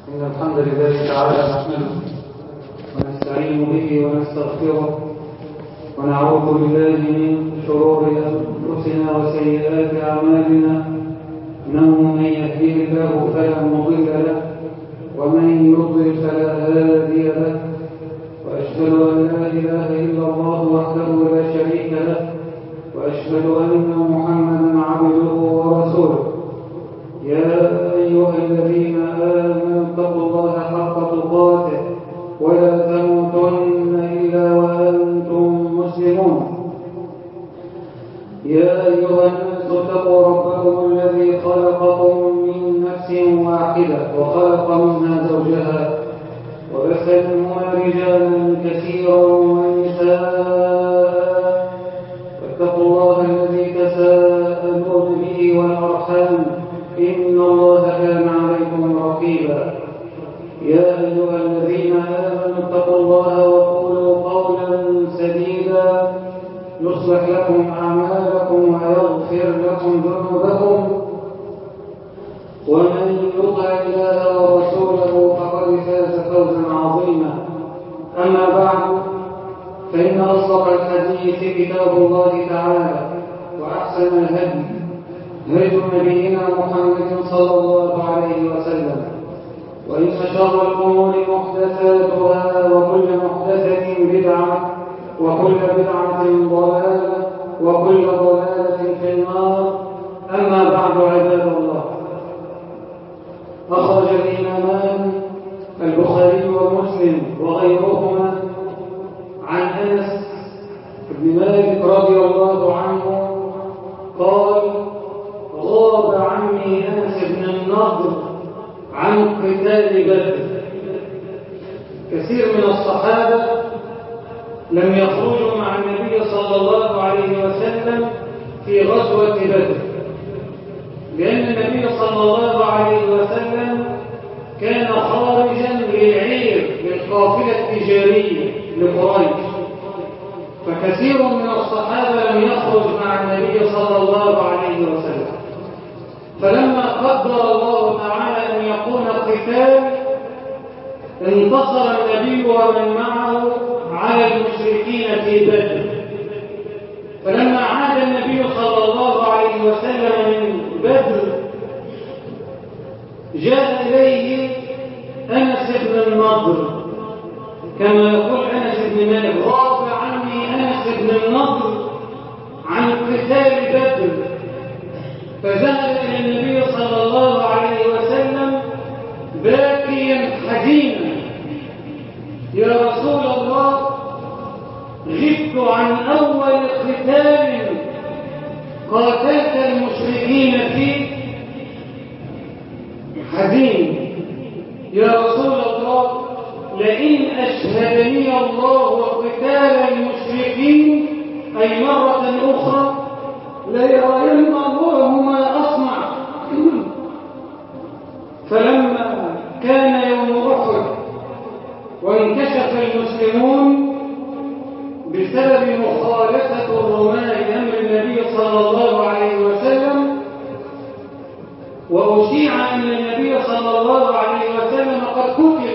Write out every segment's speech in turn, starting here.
إن الحمد لله تعالى نحمده ونستعين به ونستغفره ونعوذ بالله من شرور أنفسنا وسيئات أعمالنا، إنه من يهديه الله فلا مضل له ومن يضلل فلا هادي له، وأشهد أن لا إله إلا الله وحده لا شريك له، وأشهد أن محمدا عبده ورسوله. يا أيها الذين آمنوا اتقوا الله حق تقاته ولا تموتن إلا وأنتم مسلمون. يا أيها الناس اتقوا ربكم الذي خلقكم من نفس واحدة وخلق منها زوجها وبث منهما رجالا كثيرا ونساء، واتقوا الله الذي تساءلون به والأرحام إن الله كان عليكم رقيبا. يا أيها الذين آمنوا اتقوا الله وقولوا قولا سديدا يصلح لكم أعمالكم ويغفر لكم ذنوبكم، ومن يطع الله ورسوله فقد فاز فوزا عظيما. أما بعد، فإن أصدق الحديث كتاب الله تعالى، وأحسن الهدي هدي نبينا محمد صلى الله عليه وسلم، وإن شر الأمور محدثاتها وكل محدثة بدعة وكل بدعة ضلالة وكل ضلالة في النار. أما بعد، عباد الله، أخرج الإمامان البخاري ومسلم وغيرهما عن أنس بن مالك رضي الله عنه قال: غاب عمي أنس بن النضر عن قتال بدر. كثير من الصحابة لم يخرجوا مع النبي صلى الله عليه وسلم في غزوة بدر، لأن النبي صلى الله عليه وسلم كان خارجا للعير للقافلة التجارية لقريش، فكثير من الصحابة لم يخرج مع النبي صلى الله عليه وسلم. فلما قدر الله تعالى أن يكون قتال، انتصر النبي ومن معه على المشركين في بدر. فلما عاد النبي صلى الله عليه وسلم من بدر، جاء إليه أنس بن النضر، كما يقول أنس بن مالك: غاب عني أنس بن النضر عن قتال بدر. فذهب إلى النبي صلى الله عليه وسلم باكيا حزينا: يا رسول الله، غبت عن أول قتال قاتلت المشركين فيه، حزين. يا رسول الله، لئن أشهدني الله قتال المشركين أي مرة أخرى ليرين الله ما أصنع. فلما كان يوم أحد وانكشف المسلمون بسبب مخالفة الرماة لأمر النبي صلى الله عليه وسلم، وأشيع أن النبي صلى الله عليه وسلم قد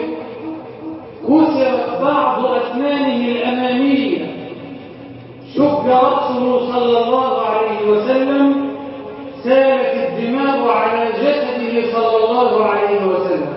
كسرت بعض أسنانه الأمامية، شق رأسه صلى الله عليه وسلم، سالت الدماء على جسده صلى الله عليه وسلم.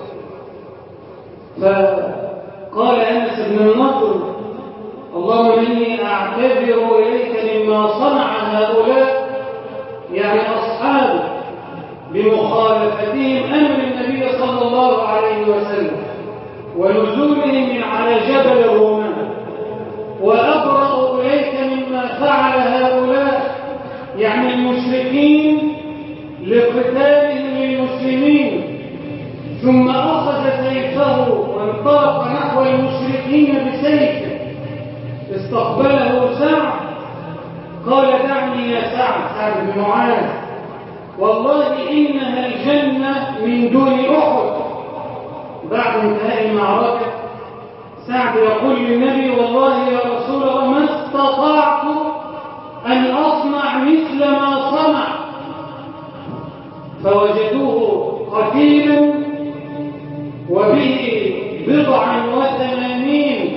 فقال أنس بن النضر: اللهم إني أعتذر إليك مما صنع هؤلاء، يعني أصحابه، بمخالفتهم أمر النبي صلى الله عليه وسلم ونزولهم من على جبل الرومان، وأبرأ إليك مما فعل هؤلاء، يعني المشركين، لقتالهم للمسلمين. ثم أخذ سيفه وانطلق نحو المشركين بسيفه، استقبله سعد، قال: دعني يا سعد بن معاذ، والله إنها الجنة من دون أحد. بعد انتهاء المعركة سعد يقول للنبي: والله يا رسول الله ما استطعت أن أصنع مثل ما صنع. فوجدوه قتيلا 86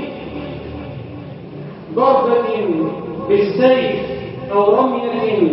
ضربة بالسيف أو رمية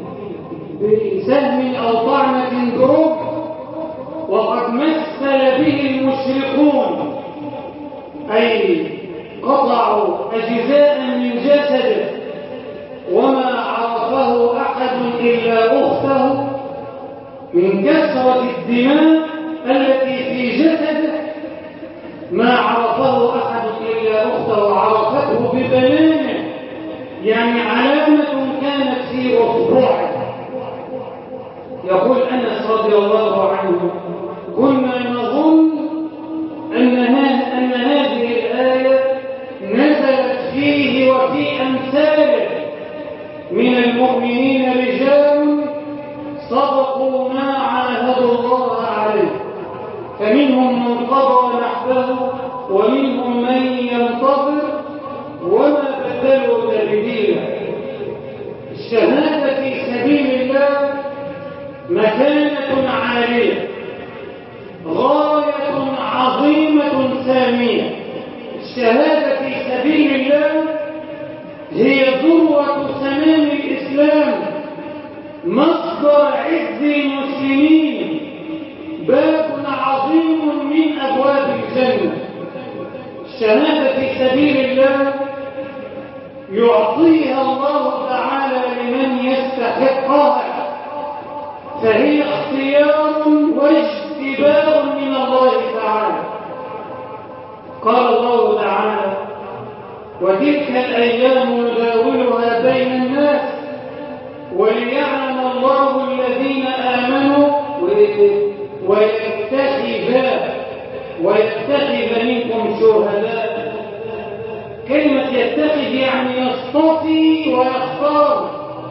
بسهم أو طعنة برمح، وقد مثل به المشركون، أي قطعوا أجزاء من جسده وما عرفه أحد إلا أخته من كثرة الدماء التي في جسده. ما عرفه أحد إلا أخته، عرفته ببنانه، يعني علامة كانت في أصبعه. يقول أنس رضي الله عنه: كنا نظن أن هذه الآية نزلت فيه وفي أمثاله من المؤمنين رجال صدقوا ما عاهدوا الله عليه، فمنهم من قضى نحبه ومنهم من ينتظر وما بدلوا تبديلا. الشهادة في سبيل الله مكانة عالية، غاية عظيمة سامية. الشهادة في سبيل الله هي ذروة سنام الإسلام، مصدر عز المسلمين، باب عظيم من أبواب الجنة. الشهادة في سبيل الله يعطيها الله تعالى لمن يستحقها، فهي اختيار واجتبار من الله تعالى. قال الله تعالى: وتلك الأيام نداولها بين الناس وليعلم الله الذين آمنوا ويتخذ منكم شهداء. كلمة يتخذ يعني يصطفي ويختار،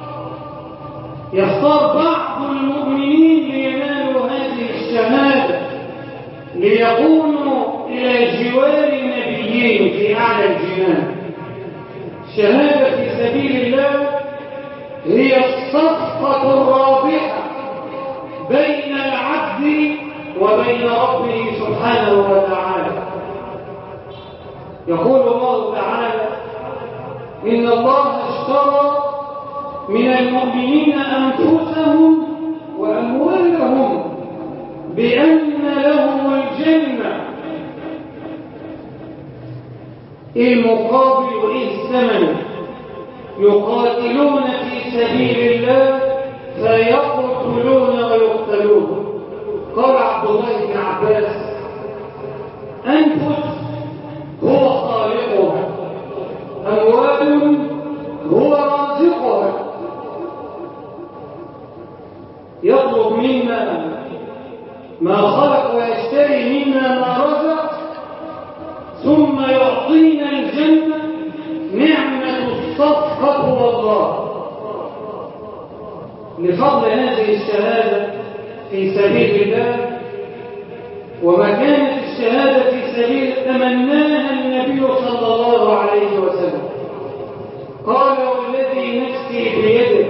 يختار بعض المؤمنين لينالوا هذه الشهادة، ليكونوا إلى جوار النبيين في أعلى الجنان. الشهادة في سبيل الله هي الصفقة الرابحة بين العبد وبين ربه سبحانه وتعالى. يقول الله تعالى: إن الله اشترى من المؤمنين أنفسهم وأموالهم بأن لهم الجنة. المقابل إيه الثمن؟ يقاتلون في سبيل الله فيقتلون ويقتلون. قال عبد الله بن عباس: أنفس هو خالقها، أموال هو رازقها. يطلب منا ما خلق ويشتري منا ما رزق، ثم يعطينا الجنة. نعمة الصفقة والله. لفضل هذه الشهادة في سبيل الله ومكانة الشهادة في سبيل تمناها النبي صلى الله عليه وسلم. قال: والذي نفسي بيده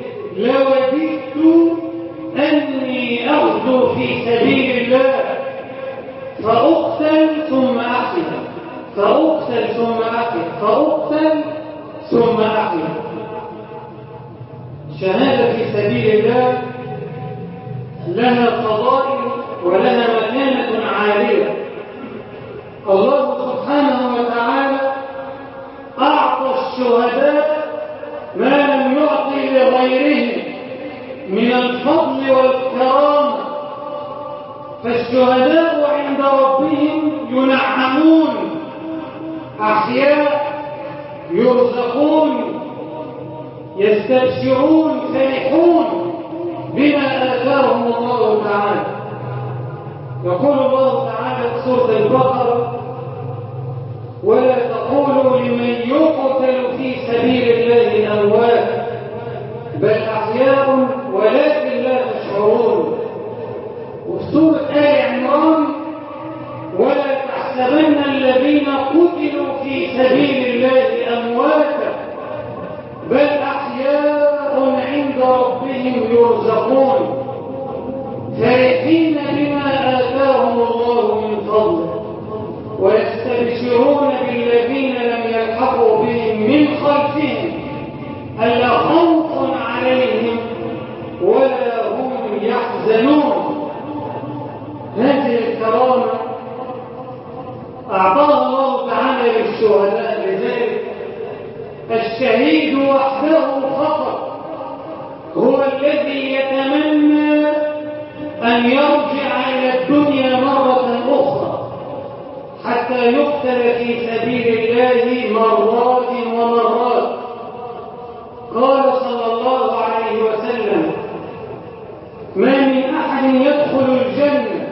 لوددت أني أغدو في سبيل الله فأقتل ثم أحيا، فأقتل ثم أحيا، فأقتل ثم أحيا. شهادة في سبيل الله لها فضائل ولها مكانة عالية. الله سبحانه وتعالى أعطى الشهداء ما لم يعطي لغيرهم من الفضل والكرامة، فالشهداء عند ربهم ينعمون، أحياء يرزقون، يستبشرون، فرحون بما آتاهم الله تعالى. يقول الله تعالى في سورة البقرة: ولا تقولوا لمن يقتل في سبيل الله أموات بل أحياء ولكن لا تشعرون. وفي سورة آل عمران: ولا تحسبن الذين قتلوا في سبيل الله أمواتا بل أحياء عند ربهم يرزقون فرحين بما آتاهم الله من فضله. يقرأ بهم من خلفهم ألا خوف عليهم ولا هم يحزنون. هذه الكرامة أعطاها الله تعالى للشهداء، لذلك الشهيد وحده فقط هو الذي يتمنى أن يرجع إلى الدنيا مرة أخرى حتى يقتل في سبيل الله مرات ومرات. قال صلى الله عليه وسلم: ما من أحد يدخل الجنة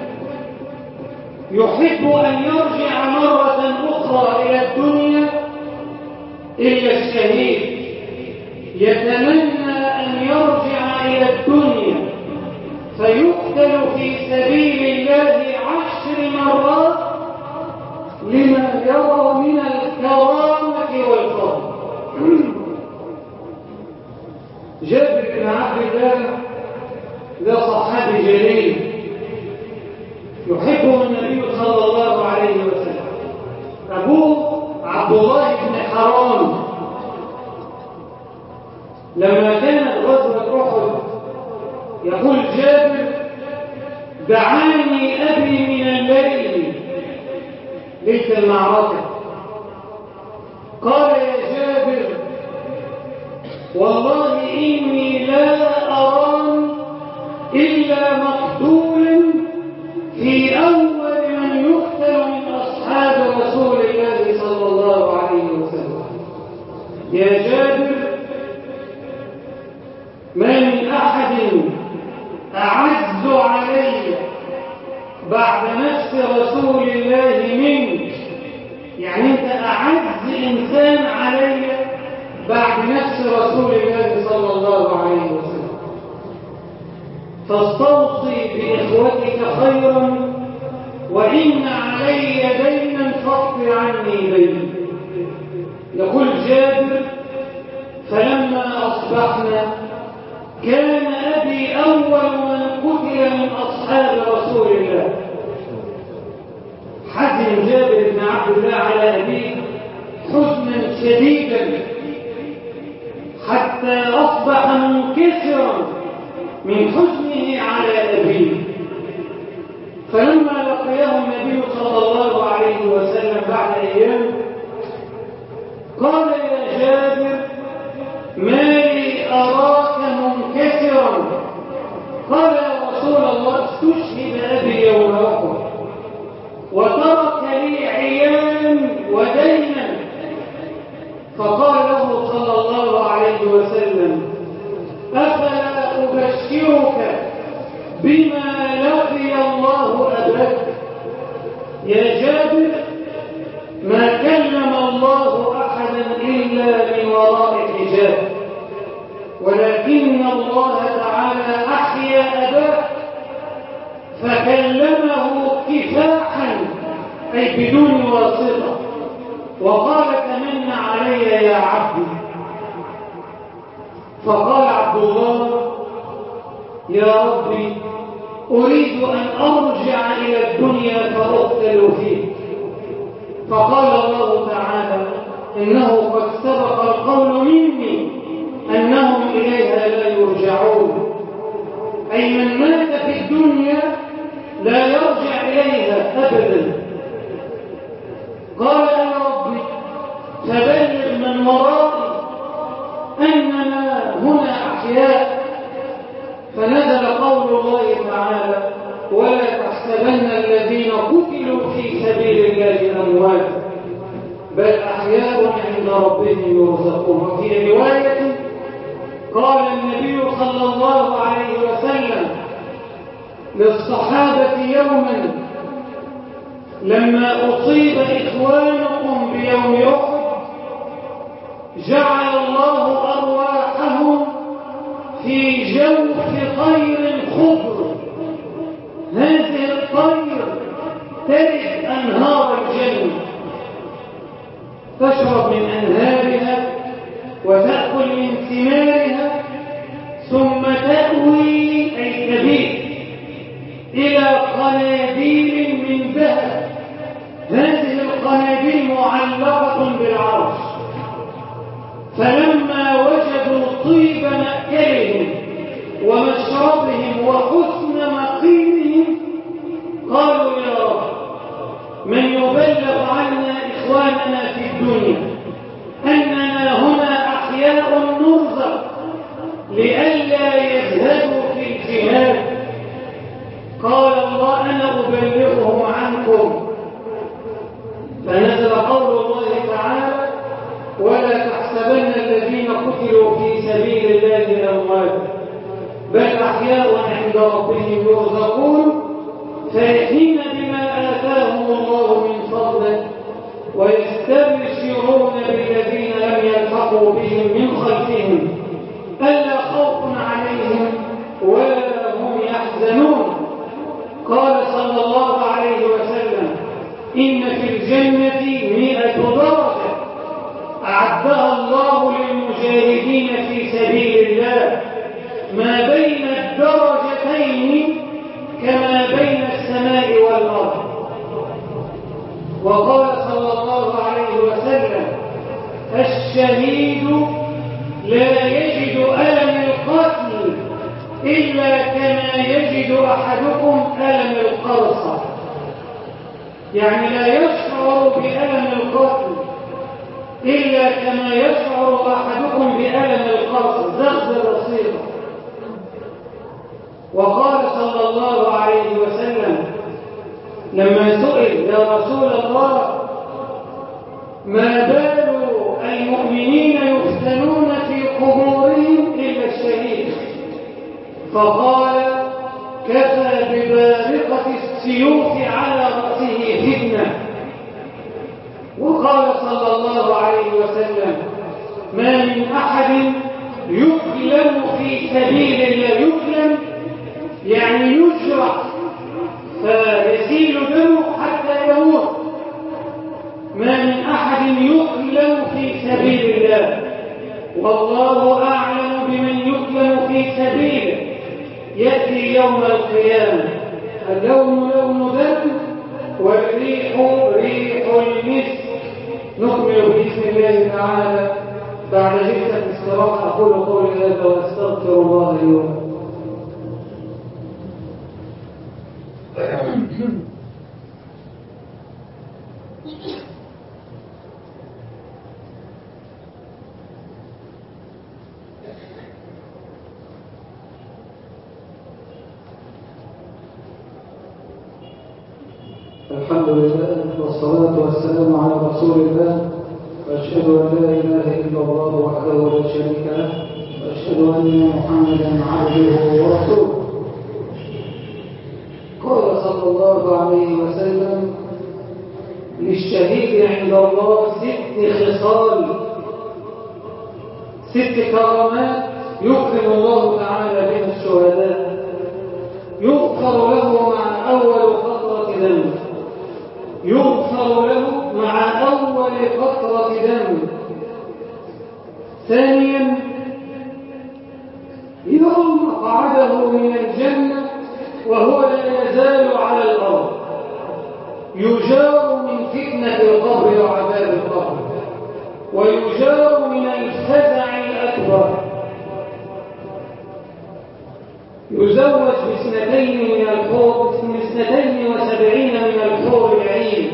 يحب أن يرجع مرة أخرى إلى الدنيا إلا الشهيد، يتمنى أن يرجع إلى الدنيا فيقتل في سبيل الله 10 مرات لما يرى من الكرامة والفضل. جابر بن عبد الله ده صحابي جليل يحبه النبي صلى الله عليه وسلم. أبوه عبد الله بن حرام لما كانت غزوة أحد يقول جابر: دعاني أبي من الليل ليلة المعركة، قال: يا جابر والله إني لا أراني إلا مقتولا في أول من يقتل من أصحاب رسول الله صلى الله عليه وسلم. يا جابر ما من أحد أعز علي بعد نفس رسول الله منك، يعني أنت أعز إنسان علي بعد نفس رسول الله صلى الله عليه وسلم، فاستوصي بإخوتك خيرا وإن علي دينا فاقض عني ديني. يقول جابر: فلما أصبحنا كان أبي أول من قتل من أصحاب رسول الله. حزن جابر بن عبد الله على أبيه حزنا شديدا حتى أصبح منكسرا من حزنه على أبيه. فلما لقيه النبي صلى الله عليه وسلم بعد أيام قال: يا جابر ما لي أراك منكسرا؟ قال: يا رسول الله استشهد أبي يوم أحد وترك لي عيالا ودينا. فقال له صلى الله عليه وسلم: أفلا أبشرك بما لقي الله أباك؟ يا جابر ما كلم الله أحدا إلا من وراء حجاب، ولكن الله تعالى أحيا أباك فكلمه كفاحا أي بدون واسطة، وقال: تمن علي يا عبدي. فقال عبد الله: يا ربي أريد أن أرجع إلى الدنيا فأقتل فيه. فقال الله تعالى: إنه قد سبق القول مني أنهم إليها لا يرجعون، أي من مات في الدنيا لا يرجع إليها أبدا. قال: يا ربي فبلغ من ورائي أننا هنا أحياء. فنزل قول الله تعالى: ولا تحسبن الذين قتلوا في سبيل الله أمواتا بل أحياء عند ربهم يرزقون. وفي رواية قال النبي صلى الله عليه وسلم للصحابة يوما لما أصيب إخوانكم بيوم أحد جعل الله أرواحهم في جوف طير خضر، هذه الطير ترد أنهار الجنة تشرب من أنهارها وتأكل من ثمارها ثم تأوي أي تبيت إلى قناديل من ذهب، هذه القناديل معلقة بالعرش وبلغ عنا إخواننا في الدنيا أننا هنا أحياء نرزق لئلا يزهدوا في الجهاد. قال الله أنا أبلغهم عنكم، فنزل قول الله تعالى ولا تحسبن الذين قتلوا في سبيل الله أمواتا بل أحياء عند ربهم يرزقون فرحين بما آتاهم الله من فضله ويستبشرون بالذين لم يلحقوا بهم من خلفهم ألا خوف عليهم ولا هم يحزنون. قال صلى الله عليه وسلم إن في الجنة 100 درجة أعدها الله للمجاهدين في سبيل الله ما بين الدرجتين كما بين السماء والأرض. وقال صلى الله عليه وسلم الشهيد لا يجد ألم القتل إلا كما يجد أحدكم ألم القرصة، يعني لا يشعر بألم القتل إلا كما يشعر أحدكم بألم القرصة زغز بسيطة. وقال صلى الله عليه وسلم لما سئل يا رسول الله ما بال المؤمنين يفتنون في قبورهم إلا الشهيد، فقال كفى ببارقة السيوف على رأسه فتنة. وقال صلى الله عليه وسلم ما من أحد يكلم في سبيل الله، يكلم يعني يجرح فيسيل دمه حتى يموت، ما من أحد يكلم في سبيل الله والله أعلم بمن يكلم في سبيله يأتي يوم القيامة اللون لون دم والريح ريح المسك. نكمل بإذن الله تعالى بعد جلسة استراحة. أقول قولي هذا وأستغفر الله لي ولكم. الحمد لله والصلاة والسلام على رسول الله، وأشهد أن لا إله إلا الله وحده لا شريك له، وأشهد أن محمدا عبده ورسوله. قال صلى الله عليه وسلم للشهيد عند الله 6 خصال، 6 كرامات يكرم الله تعالى بها الشهداء. يغفر له مع أول قطرة دم، يغفر له مع أول قطرة دم. ثانيا يرى مقعده من الجنة وهو لا يزال على الأرض، يجار من فتنة القبر وعذاب القبر، ويجار من الفزع الأكبر. يزوج ب2 من الحور، 72 من الحور العين.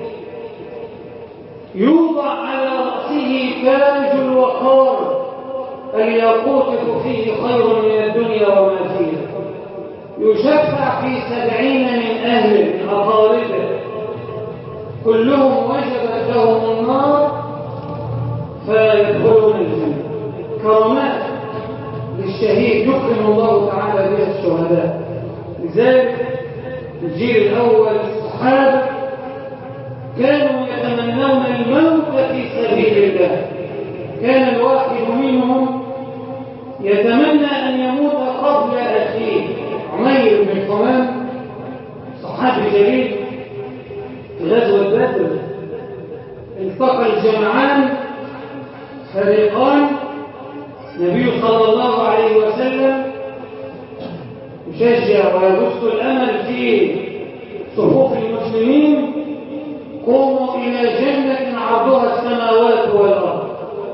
يوضع على رأسه تاج الوقار الياقوتة فيه خير من الدنيا وما فيها. يشفع في 70 من أهله من أقاربه كلهم وجبت لهم النار فيدخلون الجنة. كرامات للشهيد يكرم الله تعالى بها الشهداء. لذلك الجيل الأول الصحابة كانوا يتمنون الموت في سبيل الله. كان الواحد منهم يتمنى أن يموت قبل أخيه. عمير بن حمام صحابي جليل في غزوة بدر التقى الجمعان فريقان. النبي صلى الله عليه وسلم يشجع ويبث الأمل في صفوف المسلمين قوموا إلى جنة عرضها السماوات والأرض.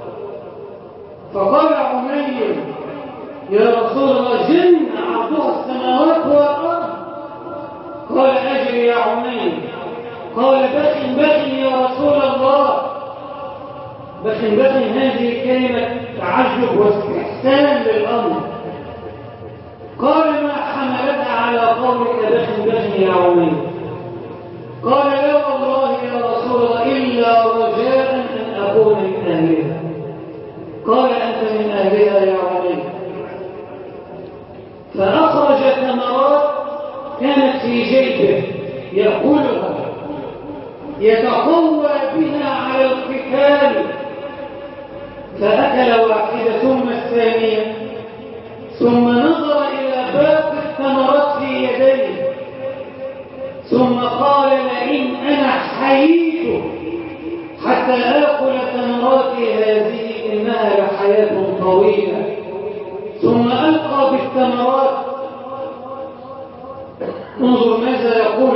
فقال عمير يا رسول الله جنة عرضها السماوات والأرض؟ قال أجل يا عمير. قال بخ بخ يا رسول الله. بخ بخ هذه كلمة تعجب واستحسان للأمر. قال ما حملك على قولك بخ بخ يا عمير؟ قال لا والله يا رسول الله إلا رجاء أن أكون من أهلها. قال أنت من أهلها يا عمير. فأخرج ثمرات كانت في جيبه يأكلها يتقوى بها على القتال، فأكل واحدة ثم الثانية، ثم نظر إلى باقي الثمرات في يديه، ثم قال لئن أنا حييت حتى آكل ثمراتي هذه إنها لحياة طويلة. ثم ألقى بالثمرات. انظر ماذا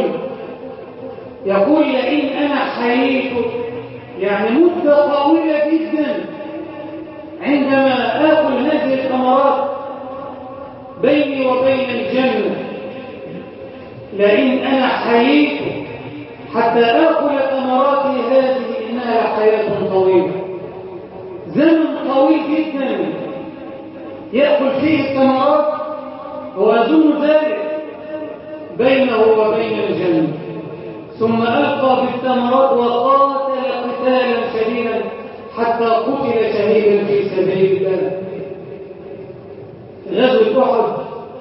يقول لئن أنا حييت، يعني مدة طويلة جدا عندما آكل هذه الثمرات بيني وبين الجنة. لئن أنا حييت حتى آكل ثمراتي هذه إنها لحياة طويلة. زمن طويل جدا يأكل فيه الثمرات ويظن ذلك بينه وبين الجنة. ثم ألقى بالثمرات وقاتل قتالا شديدا حتى قتل شهيدا في سبيل الله. غزوة أحد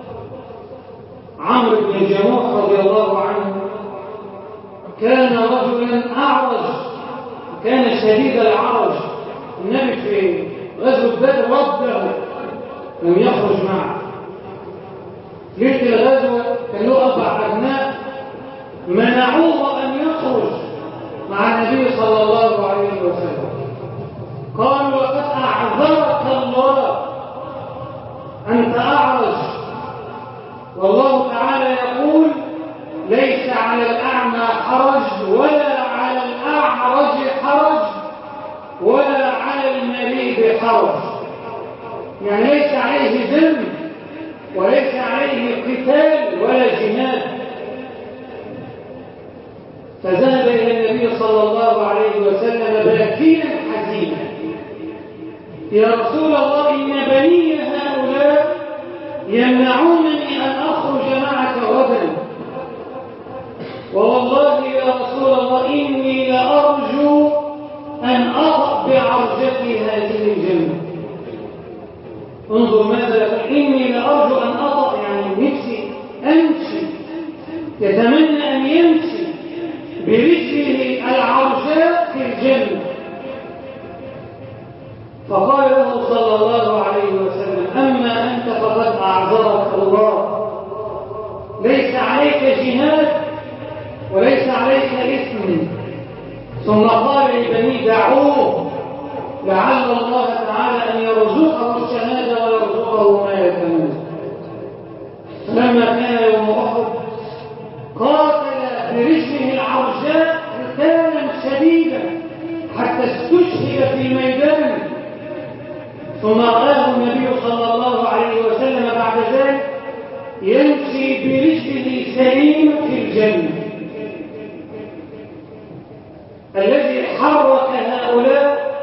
عمرو بن الجموح رضي الله عنه كان رجلا أعرج، كان شديد العرج. النبي في غزوة بدر رده لم يخرج معه. ليلة الغزوة كان له 4 أبناء منعوه أن يخرج مع النبي صلى الله عليه وسلم. قالوا لقد أعذرك الله، أنت أعرج، والله تعالى يقول ليس على الأعمى حرج ولا على الأعرج حرج ولا على المريض حرج. يعني ليس عليه ذنب وليس عليه قتال ولا جهاد. فذهب إلى النبي صلى الله عليه وسلم باكيا حزينا: يا رسول الله إن بني هؤلاء يمنعونني أن أخرج معك غدا، ووالله يا رسول الله إني لأرجو أن أطأ بعرجتي هذه الجنة. انظر ماذا يقول: إني لأرجو أن أطأ، يعني نفسي أمشي، يتمنى أن يمشي برجله العرجاء في الجنة. فقال له صلى الله عليه وسلم: أما أنت فقد أعذرك الله، ليس عليك جهاد وليس عليك إثم. ثم قال لبني: دعوه لعل الله تعالى أن يرزقه الشهادة ويرزقه ما يتمنى. فلما كان يوم أحد قاتل برجله العرجاء قتالا شديدا حتى استشهد في ميدان. ثم رآه النبي صلى الله عليه وسلم بعد ذلك يمشي برجله سليم في الجنة. الذي حرك هؤلاء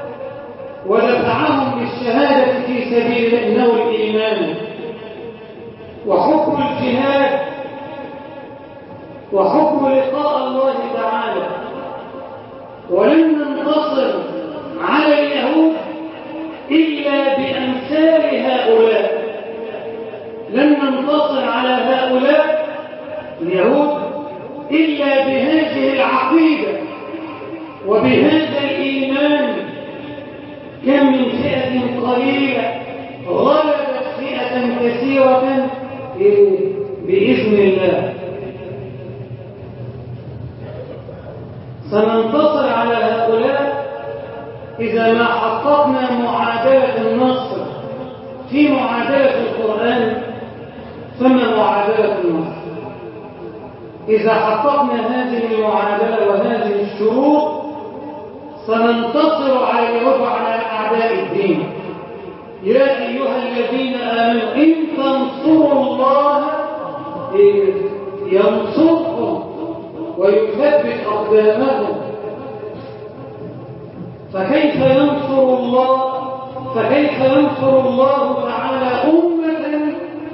ودفعهم بالشهادة في سبيل إنه الإيمان وحكم الجهاد وحكم لقاء الله تعالى. ولن ننتصر على اليهود إلا بأمثال هؤلاء. لن ننتصر على هؤلاء اليهود إلا بهذه العقيدة وبهذا الإيمان. كم من فئة قليلة غلبت فئة كثيرة بإذن الله. سننتصر على هؤلاء إذا ما حققنا معادلة النصر. في معادلة القرآن ثم معادلة النصر. إذا حققنا هذه المعادلة وهذه الشروط سننتصر على اليهود وعلى أعداء الدين. يا أيها الذين آمنوا إن تنصروا الله ينصركم ويثبت أقدامهم. فكيف ينصر الله تعالى أمة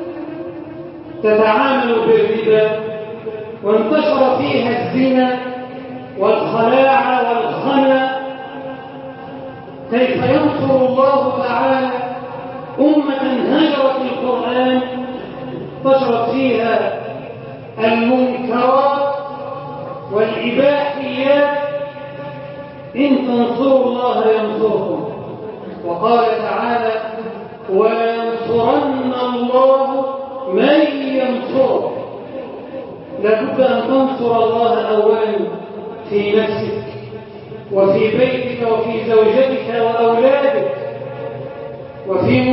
تتعامل بالربا وانتشر فيها الزنا والخلاعة والخنا؟ كيف ينصر الله تعالى أمة هجرت القرآن انتشرت فيها المنكرات والإباحيات؟ إن تنصروا الله ينصركم. وقال تعالى: وينصرن الله من ينصره. لابد أن تنصر الله أولا في نفسك وفي بيتك وفي زوجتك وأولادك وفي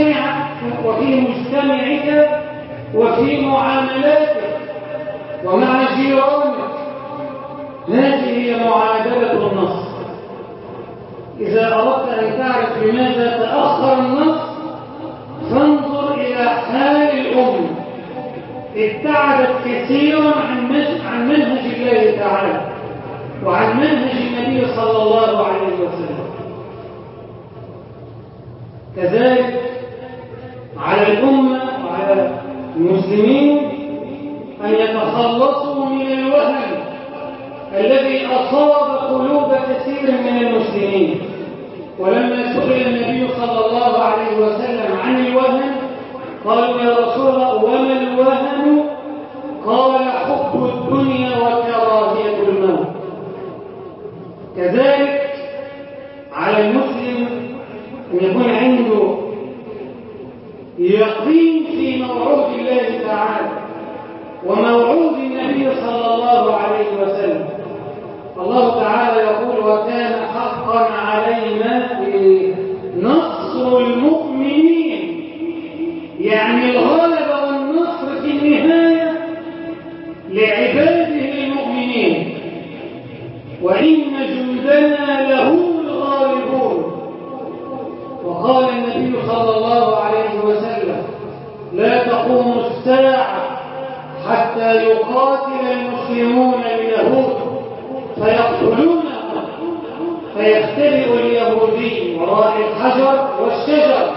مجتمعك وفي معاملاتك ومع جيرانك. هذه هي معادلة النصر. إذا أردت أن تعرف لماذا تأخر النصر فانظر إلى حال الأمة. ابتعدت كثيرا عن منهج الله تعالى وعن منهج النبي صلى الله عليه وسلم. كذلك على الأمة وعلى المسلمين أن يتخلصوا من الوهن الذي أصاب قلوب كثير من المسلمين. ولما سئل النبي صلى الله عليه وسلم عن الوهن قالوا: يا رسول الله وما الوهن؟ قال: حب الدنيا وكراهية الموت. كذلك على المسلم أن يكون عنده يقين في موعود الله تعالى وموعود النبي صلى الله عليه وسلم. الله تعالى يقول: وكان حقا علينا نصر المؤمنين. يعني الغلبة والنصر في النهاية لعباده المؤمنين، وإن جندنا لهم الغالبون. وقال النبي صلى الله عليه وسلم: لا تقوم الساعة حتى يقاتل المسلمون اليهود فيقتلونهم، فيختبئ اليهودي وراء الحجر والشجر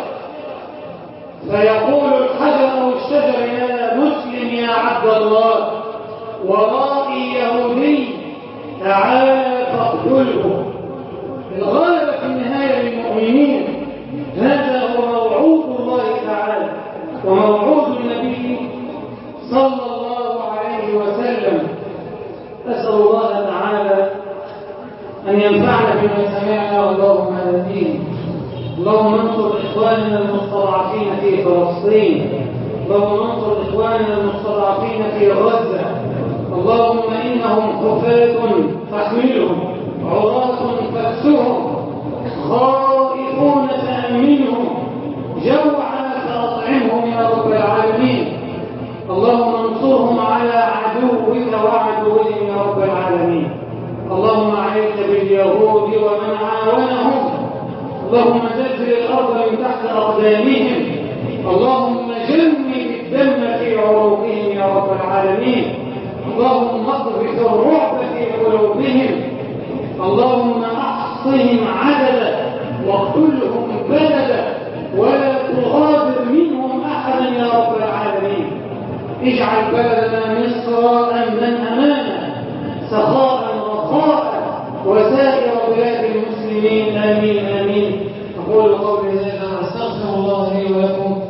فيقول الحجر أو الشجر: يا مسلم يا عبد الله، ورائي يهودي تعالى فاقتله. الغالب في النهاية للمؤمنين. هذا هو موعود الله تعالى وموعود النبي صلى الله عليه وسلم. أسأل الله تعالى أن ينفعنا بما سمعنا. اللهم آمين. اللهم انصر إخواننا المستضعفين في فلسطين. اللهم انصر إخواننا المستضعفين في غزة. اللهم إنهم حفاة فاحملهم، عراة فاكسهم، خائفون فأمنهم، جوعا فأطعمهم يا رب العالمين. اللهم انصرهم على عدوك وعدوهم يا رب العالمين. اللهم عليك باليهود ومن عاونهم. اللهم زلزل الأرض من تحت أقدامهم. اللهم جمد الدم في عروقهم يا رب العالمين. اللهم اقذف الرعب في قلوبهم. اللهم احصهم عددا واقتلهم بلدا ولا تغادر منهم احدا يا رب العالمين. اجعل بلدنا مصر امنا امانا سخاء رخاء وسائر بلاد المسلمين. امين امين. اقول قولي هذا استغفر الله لي ولكم.